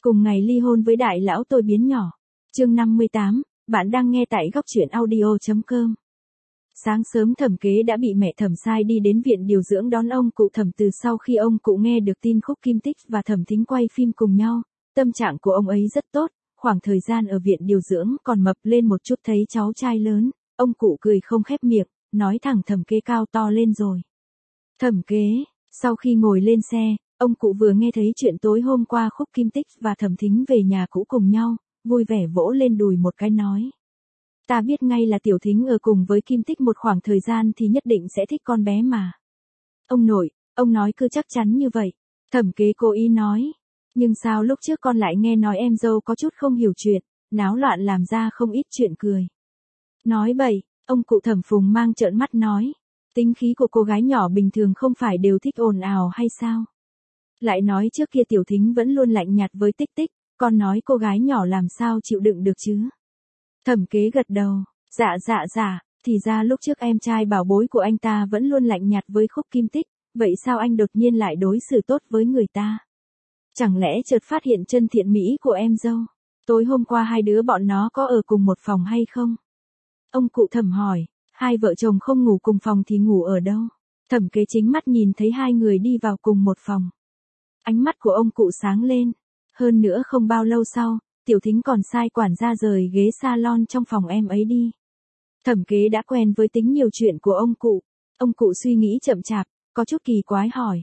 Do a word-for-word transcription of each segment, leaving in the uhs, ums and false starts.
Cùng ngày ly hôn với đại lão tôi biến nhỏ. Chương năm mươi tám, bạn đang nghe tại góc truyện audio chấm com. Sáng sớm Thẩm Kế đã bị mẹ Thẩm sai đi đến viện điều dưỡng đón ông cụ Thẩm. Từ sau khi ông cụ nghe được tin Khúc Kim Tích và Thẩm Thính quay phim cùng nhau, tâm trạng của ông ấy rất tốt, khoảng thời gian ở viện điều dưỡng còn mập lên một chút. Thấy cháu trai lớn, ông cụ cười không khép miệng, nói thẳng Thẩm Kế cao to lên rồi. Thẩm Kế, sau khi ngồi lên xe, ông cụ vừa nghe thấy chuyện tối hôm qua Khúc Kim Tích và Thẩm Thính về nhà cũ cùng nhau, vui vẻ vỗ lên đùi một cái nói. Ta biết ngay là Tiểu Thính ở cùng với Kim Tích một khoảng thời gian thì nhất định sẽ thích con bé mà. Ông nội, ông nói cứ chắc chắn như vậy. Thẩm Kế cố ý nói. Nhưng sao lúc trước con lại nghe nói em dâu có chút không hiểu chuyện, náo loạn làm ra không ít chuyện cười. Nói bậy, ông cụ Thẩm Phùng mang trợn mắt nói. Tính khí của cô gái nhỏ bình thường không phải đều thích ồn ào hay sao? Lại nói trước kia Tiểu Thính vẫn luôn lạnh nhạt với Tích Tích, con nói cô gái nhỏ làm sao chịu đựng được chứ? Thẩm Kế gật đầu, dạ dạ dạ, thì ra lúc trước em trai bảo bối của anh ta vẫn luôn lạnh nhạt với Khúc Kim Tích, vậy sao anh đột nhiên lại đối xử tốt với người ta? Chẳng lẽ chợt phát hiện chân thiện mỹ của em dâu? Tối hôm qua hai đứa bọn nó có ở cùng một phòng hay không? Ông cụ Thẩm hỏi, hai vợ chồng không ngủ cùng phòng thì ngủ ở đâu? Thẩm Kế chính mắt nhìn thấy hai người đi vào cùng một phòng. Ánh mắt của ông cụ sáng lên. Hơn nữa không bao lâu sau, Tiểu Thính còn sai quản gia rời ghế salon trong phòng em ấy đi. Thẩm Kế đã quen với tính nhiều chuyện của ông cụ. Ông cụ suy nghĩ chậm chạp, có chút kỳ quái hỏi.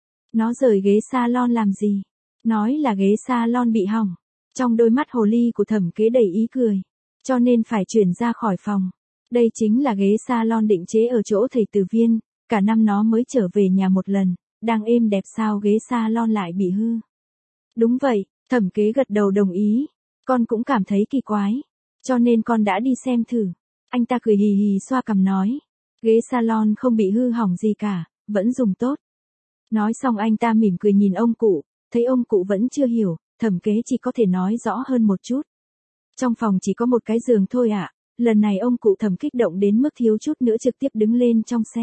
Nó rời ghế salon làm gì? Nói là ghế salon bị hỏng. Trong đôi mắt hồ ly của Thẩm Kế đầy ý cười. Cho nên phải chuyển ra khỏi phòng. Đây chính là ghế salon định chế ở chỗ thầy Từ Viên. Cả năm nó mới trở về nhà một lần. Đang êm đẹp sao ghế salon lại bị hư? Đúng vậy, Thẩm Kế gật đầu đồng ý. Con cũng cảm thấy kỳ quái. Cho nên con đã đi xem thử. Anh ta cười hì hì xoa cằm nói. Ghế salon không bị hư hỏng gì cả, vẫn dùng tốt. Nói xong anh ta mỉm cười nhìn ông cụ. Thấy ông cụ vẫn chưa hiểu, Thẩm Kế chỉ có thể nói rõ hơn một chút. Trong phòng chỉ có một cái giường thôi ạ. À. Lần này ông cụ Thẩm kích động đến mức thiếu chút nữa trực tiếp đứng lên trong xe.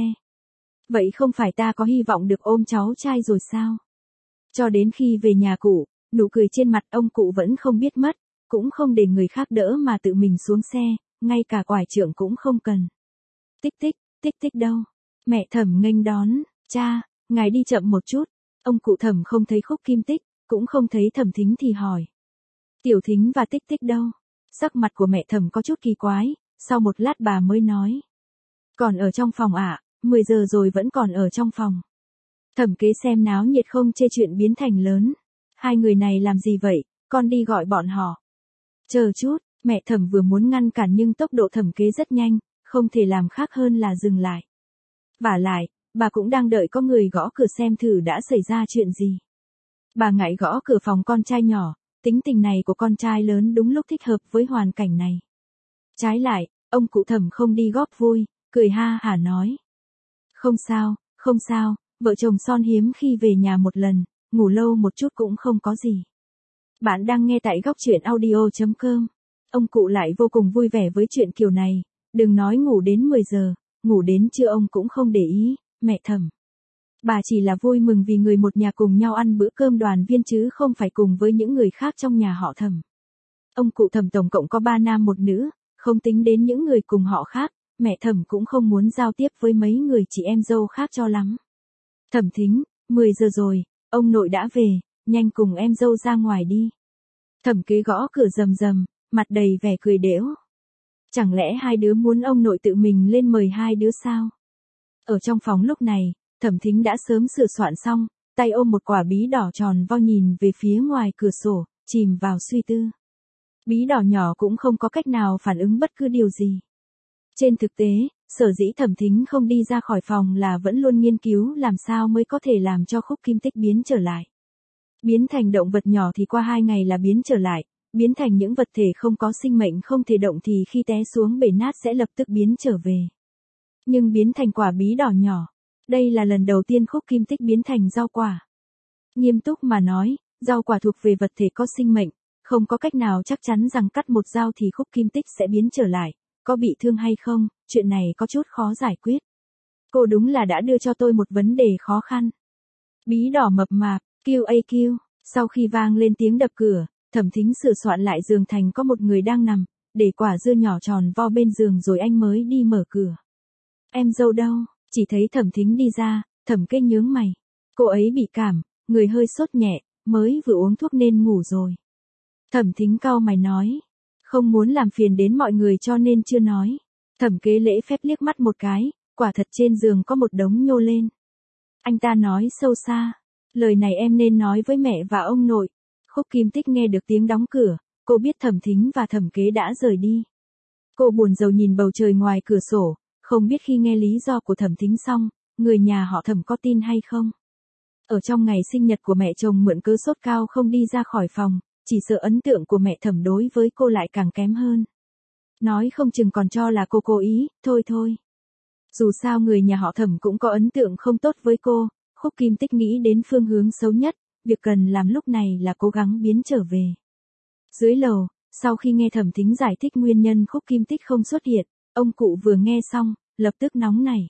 Vậy không phải ta có hy vọng được ôm cháu trai rồi sao? Cho đến khi về nhà cụ, nụ cười trên mặt ông cụ vẫn không biết mất, cũng không để người khác đỡ mà tự mình xuống xe, ngay cả quải trượng cũng không cần. Tích Tích, Tích Tích đâu? Mẹ Thẩm nghênh đón, cha, ngài đi chậm một chút. Ông cụ Thẩm không thấy Khúc Kim Tích, cũng không thấy Thẩm Thính thì hỏi. Tiểu Thính và Tích Tích đâu? Sắc mặt của mẹ Thẩm có chút kỳ quái, sau một lát bà mới nói. Còn ở trong phòng ạ. À? mười giờ rồi vẫn còn ở trong phòng. Thẩm Kế xem náo nhiệt không chê chuyện biến thành lớn. Hai người này làm gì vậy, con đi gọi bọn họ. Chờ chút, mẹ Thẩm vừa muốn ngăn cản nhưng tốc độ Thẩm Kế rất nhanh, không thể làm khác hơn là dừng lại. Vả lại, bà cũng đang đợi có người gõ cửa xem thử đã xảy ra chuyện gì. Bà ngại gõ cửa phòng con trai nhỏ, tính tình này của con trai lớn đúng lúc thích hợp với hoàn cảnh này. Trái lại, ông cụ Thẩm không đi góp vui, cười ha hả nói. Không sao, không sao, vợ chồng son hiếm khi về nhà một lần, ngủ lâu một chút cũng không có gì. Bạn đang nghe tại góc truyện audio chấm com. Ông cụ lại vô cùng vui vẻ với chuyện kiểu này, đừng nói ngủ đến mười giờ, ngủ đến trưa ông cũng không để ý, mẹ Thẩm. Bà chỉ là vui mừng vì người một nhà cùng nhau ăn bữa cơm đoàn viên chứ không phải cùng với những người khác trong nhà họ Thẩm. Ông cụ Thẩm tổng cộng có ba nam một nữ, không tính đến những người cùng họ khác. Mẹ Thẩm cũng không muốn giao tiếp với mấy người chị em dâu khác cho lắm. Thẩm Thính, mười giờ rồi, ông nội đã về, nhanh cùng em dâu ra ngoài đi. Thẩm Kế gõ cửa rầm rầm, mặt đầy vẻ cười đễu. Chẳng lẽ hai đứa muốn ông nội tự mình lên mời hai đứa sao? Ở trong phòng lúc này, Thẩm Thính đã sớm sửa soạn xong, tay ôm một quả bí đỏ tròn vo nhìn về phía ngoài cửa sổ, chìm vào suy tư. Bí đỏ nhỏ cũng không có cách nào phản ứng bất cứ điều gì. Trên thực tế, sở dĩ Thẩm Thính không đi ra khỏi phòng là vẫn luôn nghiên cứu làm sao mới có thể làm cho Khúc Kim Tích biến trở lại. Biến thành động vật nhỏ thì qua hai ngày là biến trở lại, biến thành những vật thể không có sinh mệnh không thể động thì khi té xuống bể nát sẽ lập tức biến trở về. Nhưng biến thành quả bí đỏ nhỏ, đây là lần đầu tiên Khúc Kim Tích biến thành rau quả. Nghiêm túc mà nói, rau quả thuộc về vật thể có sinh mệnh, không có cách nào chắc chắn rằng cắt một dao thì Khúc Kim Tích sẽ biến trở lại. Có bị thương hay không, chuyện này có chút khó giải quyết. Cô đúng là đã đưa cho tôi một vấn đề khó khăn. Bí đỏ mập mạp, Q A Q, Sau khi vang lên tiếng đập cửa, Thẩm Thính sửa soạn lại giường thành có một người đang nằm, để quả dưa nhỏ tròn vo bên giường rồi anh mới đi mở cửa. Em dâu đâu? Chỉ thấy Thẩm Thính đi ra, Thẩm Kế nhướng mày. Cô ấy bị cảm, người hơi sốt nhẹ, mới vừa uống thuốc nên ngủ rồi. Thẩm Thính cau mày nói. Không muốn làm phiền đến mọi người cho nên chưa nói. Thẩm Kế lễ phép liếc mắt một cái, quả thật trên giường có một đống nhô lên. Anh ta nói sâu xa. Lời này em nên nói với mẹ và ông nội. Khúc Kim Tích nghe được tiếng đóng cửa, cô biết Thẩm Thính và Thẩm Kế đã rời đi. Cô buồn rầu nhìn bầu trời ngoài cửa sổ, không biết khi nghe lý do của Thẩm Thính xong, người nhà họ Thẩm có tin hay không. Ở trong ngày sinh nhật của mẹ chồng mượn cớ sốt cao không đi ra khỏi phòng, chỉ sợ ấn tượng của mẹ Thẩm đối với cô lại càng kém hơn. Nói không chừng còn cho là cô cố ý, thôi thôi. Dù sao người nhà họ Thẩm cũng có ấn tượng không tốt với cô, Khúc Kim Tích nghĩ đến phương hướng xấu nhất, việc cần làm lúc này là cố gắng biến trở về. Dưới lầu, sau khi nghe Thẩm Thính giải thích nguyên nhân Khúc Kim Tích không xuất hiện, ông cụ vừa nghe xong, lập tức nóng nảy.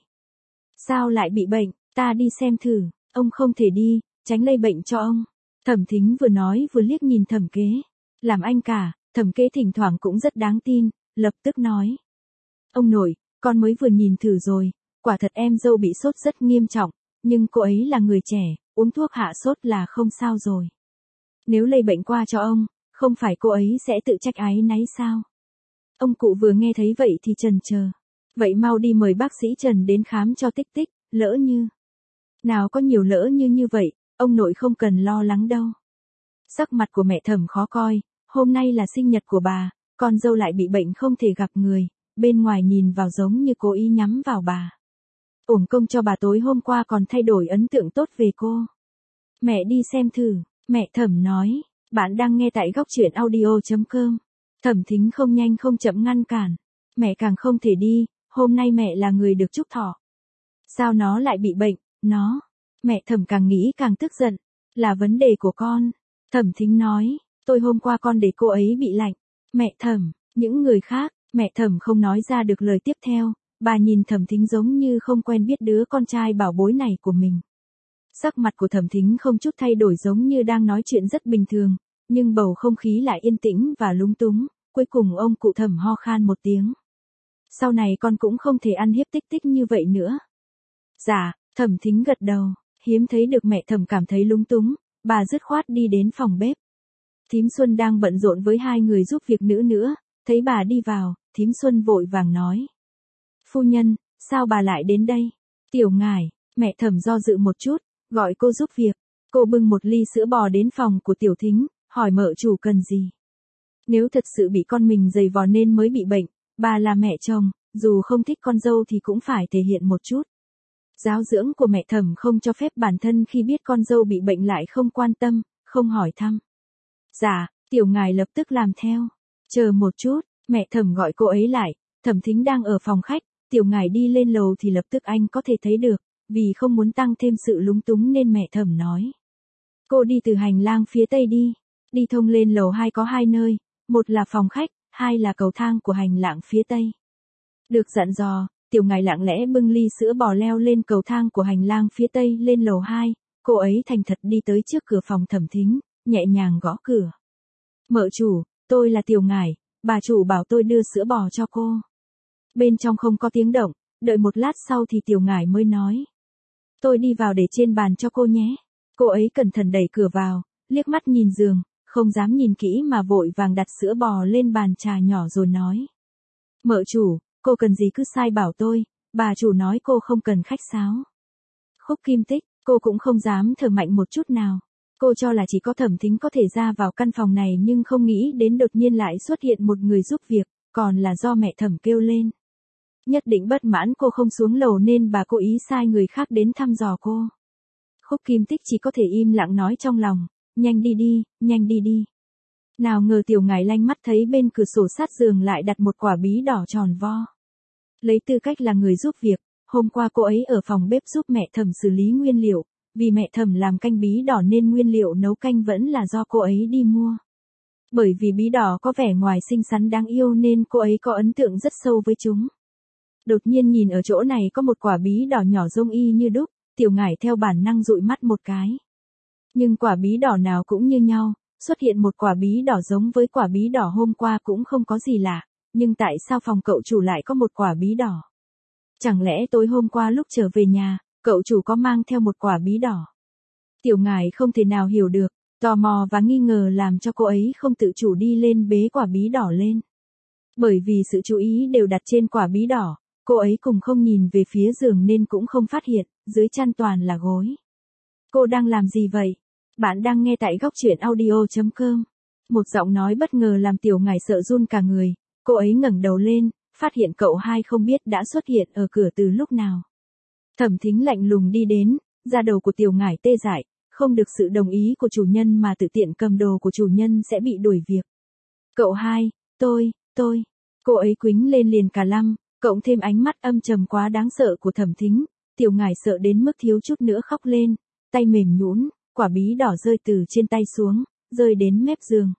Sao lại bị bệnh, ta đi xem thử, ông không thể đi, tránh lây bệnh cho ông. Thẩm Thính vừa nói vừa liếc nhìn Thẩm Kế. Làm anh cả, Thẩm Kế thỉnh thoảng cũng rất đáng tin, lập tức nói. Ông nội, con mới vừa nhìn thử rồi, quả thật em dâu bị sốt rất nghiêm trọng, nhưng cô ấy là người trẻ, uống thuốc hạ sốt là không sao rồi. Nếu lây bệnh qua cho ông, không phải cô ấy sẽ tự trách áy náy sao? Ông cụ vừa nghe thấy vậy thì chần chờ. Vậy mau đi mời bác sĩ Trần đến khám cho Tích Tích, lỡ như. Nào có nhiều lỡ như như vậy, ông nội không cần lo lắng đâu. Sắc mặt của mẹ Thẩm khó coi, hôm nay là sinh nhật của bà, con dâu lại bị bệnh không thể gặp người, bên ngoài nhìn vào giống như cố ý nhắm vào bà. Uổng công cho bà tối hôm qua còn thay đổi ấn tượng tốt về cô. Mẹ đi xem thử, mẹ Thẩm nói, bạn đang nghe tại góc truyện audio chấm com. Thẩm Thính không nhanh không chậm ngăn cản. Mẹ càng không thể đi, hôm nay mẹ là người được chúc thọ. Sao nó lại bị bệnh, nó. Mẹ Thẩm càng nghĩ càng tức giận. Là vấn đề của con. Thẩm Thính nói, tôi hôm qua con để cô ấy bị lạnh. Mẹ Thẩm, những người khác, mẹ Thẩm không nói ra được lời tiếp theo. Bà nhìn Thẩm Thính giống như không quen biết đứa con trai bảo bối này của mình. Sắc mặt của Thẩm Thính không chút thay đổi giống như đang nói chuyện rất bình thường, nhưng bầu không khí lại yên tĩnh và lúng túng, cuối cùng ông cụ Thẩm ho khan một tiếng. Sau này con cũng không thể ăn hiếp Tích Tích như vậy nữa. Dạ, Thẩm Thính gật đầu, hiếm thấy được mẹ Thẩm cảm thấy lúng túng, bà dứt khoát đi đến phòng bếp. Thím Xuân đang bận rộn với hai người giúp việc nữ nữa, thấy bà đi vào, Thím Xuân vội vàng nói. Phu nhân, sao bà lại đến đây? Tiểu Ngải, mẹ Thẩm do dự một chút, gọi cô giúp việc. Cô bưng một ly sữa bò đến phòng của Tiểu Thính, hỏi mợ chủ cần gì. Nếu thật sự bị con mình giày vò nên mới bị bệnh, bà là mẹ chồng, dù không thích con dâu thì cũng phải thể hiện một chút. Giáo dưỡng của mẹ Thẩm không cho phép bản thân khi biết con dâu bị bệnh lại không quan tâm, không hỏi thăm. Dạ, Tiểu Ngải lập tức làm theo. Chờ một chút, mẹ Thẩm gọi cô ấy lại, Thẩm Thính đang ở phòng khách, Tiểu Ngải đi lên lầu thì lập tức anh có thể thấy được, vì không muốn tăng thêm sự lúng túng nên mẹ Thẩm nói. Cô đi từ hành lang phía tây đi, đi thông lên lầu hai có hai nơi, một là phòng khách, hai là cầu thang của hành lang phía tây. Được dặn dò, Tiểu Ngải lặng lẽ bưng ly sữa bò leo lên cầu thang của hành lang phía tây lên lầu hai, cô ấy thành thật đi tới trước cửa phòng Thẩm Thính, nhẹ nhàng gõ cửa. Mợ chủ, tôi là Tiểu Ngải, bà chủ bảo tôi đưa sữa bò cho cô. Bên trong không có tiếng động, đợi một lát sau thì Tiểu Ngải mới nói. Tôi đi vào để trên bàn cho cô nhé. Cô ấy cẩn thận đẩy cửa vào, liếc mắt nhìn giường, không dám nhìn kỹ mà vội vàng đặt sữa bò lên bàn trà nhỏ rồi nói. Mợ chủ, cô cần gì cứ sai bảo tôi, bà chủ nói cô không cần khách sáo. Khúc Kim Tích, cô cũng không dám thở mạnh một chút nào. Cô cho là chỉ có Thẩm Thính có thể ra vào căn phòng này nhưng không nghĩ đến đột nhiên lại xuất hiện một người giúp việc, còn là do mẹ Thẩm kêu lên. Nhất định bất mãn cô không xuống lầu nên bà cố ý sai người khác đến thăm dò cô. Khúc Kim Tích chỉ có thể im lặng nói trong lòng, nhanh đi đi, nhanh đi đi. Nào ngờ Tiểu Ngải lanh mắt thấy bên cửa sổ sát giường lại đặt một quả bí đỏ tròn vo. Lấy tư cách là người giúp việc, hôm qua cô ấy ở phòng bếp giúp mẹ Thẩm xử lý nguyên liệu, vì mẹ Thẩm làm canh bí đỏ nên nguyên liệu nấu canh vẫn là do cô ấy đi mua. Bởi vì bí đỏ có vẻ ngoài xinh xắn đáng yêu nên cô ấy có ấn tượng rất sâu với chúng. Đột nhiên nhìn ở chỗ này có một quả bí đỏ nhỏ rông y như đúc, Tiểu Ngải theo bản năng dụi mắt một cái. Nhưng quả bí đỏ nào cũng như nhau, xuất hiện một quả bí đỏ giống với quả bí đỏ hôm qua cũng không có gì lạ, nhưng tại sao phòng cậu chủ lại có một quả bí đỏ? Chẳng lẽ tối hôm qua lúc trở về nhà, cậu chủ có mang theo một quả bí đỏ? Tiểu Ngải không thể nào hiểu được, tò mò và nghi ngờ làm cho cô ấy không tự chủ đi lên bế quả bí đỏ lên. Bởi vì sự chú ý đều đặt trên quả bí đỏ, cô ấy cùng không nhìn về phía giường nên cũng không phát hiện, dưới chăn toàn là gối. Cô đang làm gì vậy? Bạn đang nghe tại góc truyện audio chấm com. Một giọng nói bất ngờ làm Tiểu Ngải sợ run cả người, cô ấy ngẩng đầu lên, phát hiện cậu hai không biết đã xuất hiện ở cửa từ lúc nào. Thẩm Thính lạnh lùng đi đến, da đầu của Tiểu Ngải tê dại, không được sự đồng ý của chủ nhân mà tự tiện cầm đồ của chủ nhân sẽ bị đuổi việc. Cậu hai, tôi, tôi, cô ấy quýnh lên liền cả lăng, cộng thêm ánh mắt âm trầm quá đáng sợ của Thẩm Thính, Tiểu Ngải sợ đến mức thiếu chút nữa khóc lên, tay mềm nhũn, quả bí đỏ rơi từ trên tay xuống, rơi đến mép giường.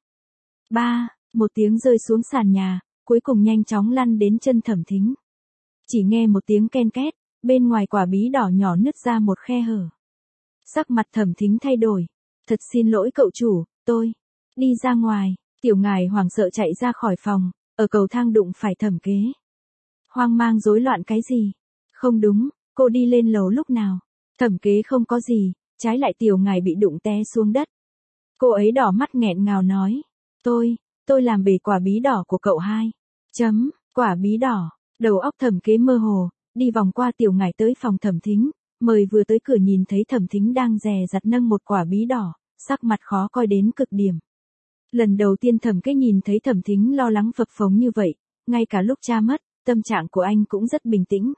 Ba, một tiếng rơi xuống sàn nhà, cuối cùng nhanh chóng lăn đến chân Thẩm Thính. Chỉ nghe một tiếng ken két, bên ngoài quả bí đỏ nhỏ nứt ra một khe hở. Sắc mặt Thẩm Thính thay đổi. Thật xin lỗi cậu chủ, tôi đi ra ngoài. Tiểu Ngải hoảng sợ chạy ra khỏi phòng, ở cầu thang đụng phải Thẩm Kế. Hoang mang rối loạn cái gì? Không đúng, cô đi lên lầu lúc nào? Thẩm Kế không có gì, trái lại Tiểu Ngải bị đụng té xuống đất. Cô ấy đỏ mắt nghẹn ngào nói, tôi, tôi làm bể quả bí đỏ của cậu hai. Chấm, quả bí đỏ, đầu óc Thẩm Kế mơ hồ, đi vòng qua Tiểu Ngải tới phòng Thẩm Thính, mời vừa tới cửa nhìn thấy Thẩm Thính đang dè dặt nâng một quả bí đỏ, sắc mặt khó coi đến cực điểm. Lần đầu tiên Thẩm Kế nhìn thấy Thẩm Thính lo lắng phập phồng như vậy, ngay cả lúc cha mất, tâm trạng của anh cũng rất bình tĩnh.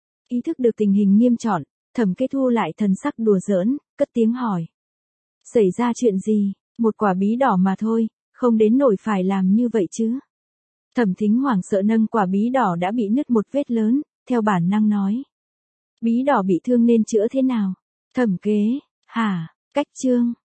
Ý thức được tình hình nghiêm trọng, Thẩm Kế thu lại thần sắc đùa giỡn, cất tiếng hỏi. Xảy ra chuyện gì? Một quả bí đỏ mà thôi, không đến nỗi phải làm như vậy chứ. Thẩm Thính hoảng sợ nâng quả bí đỏ đã bị nứt một vết lớn, theo bản năng nói. Bí đỏ bị thương nên chữa thế nào? Thẩm Kế, hả, cách chương.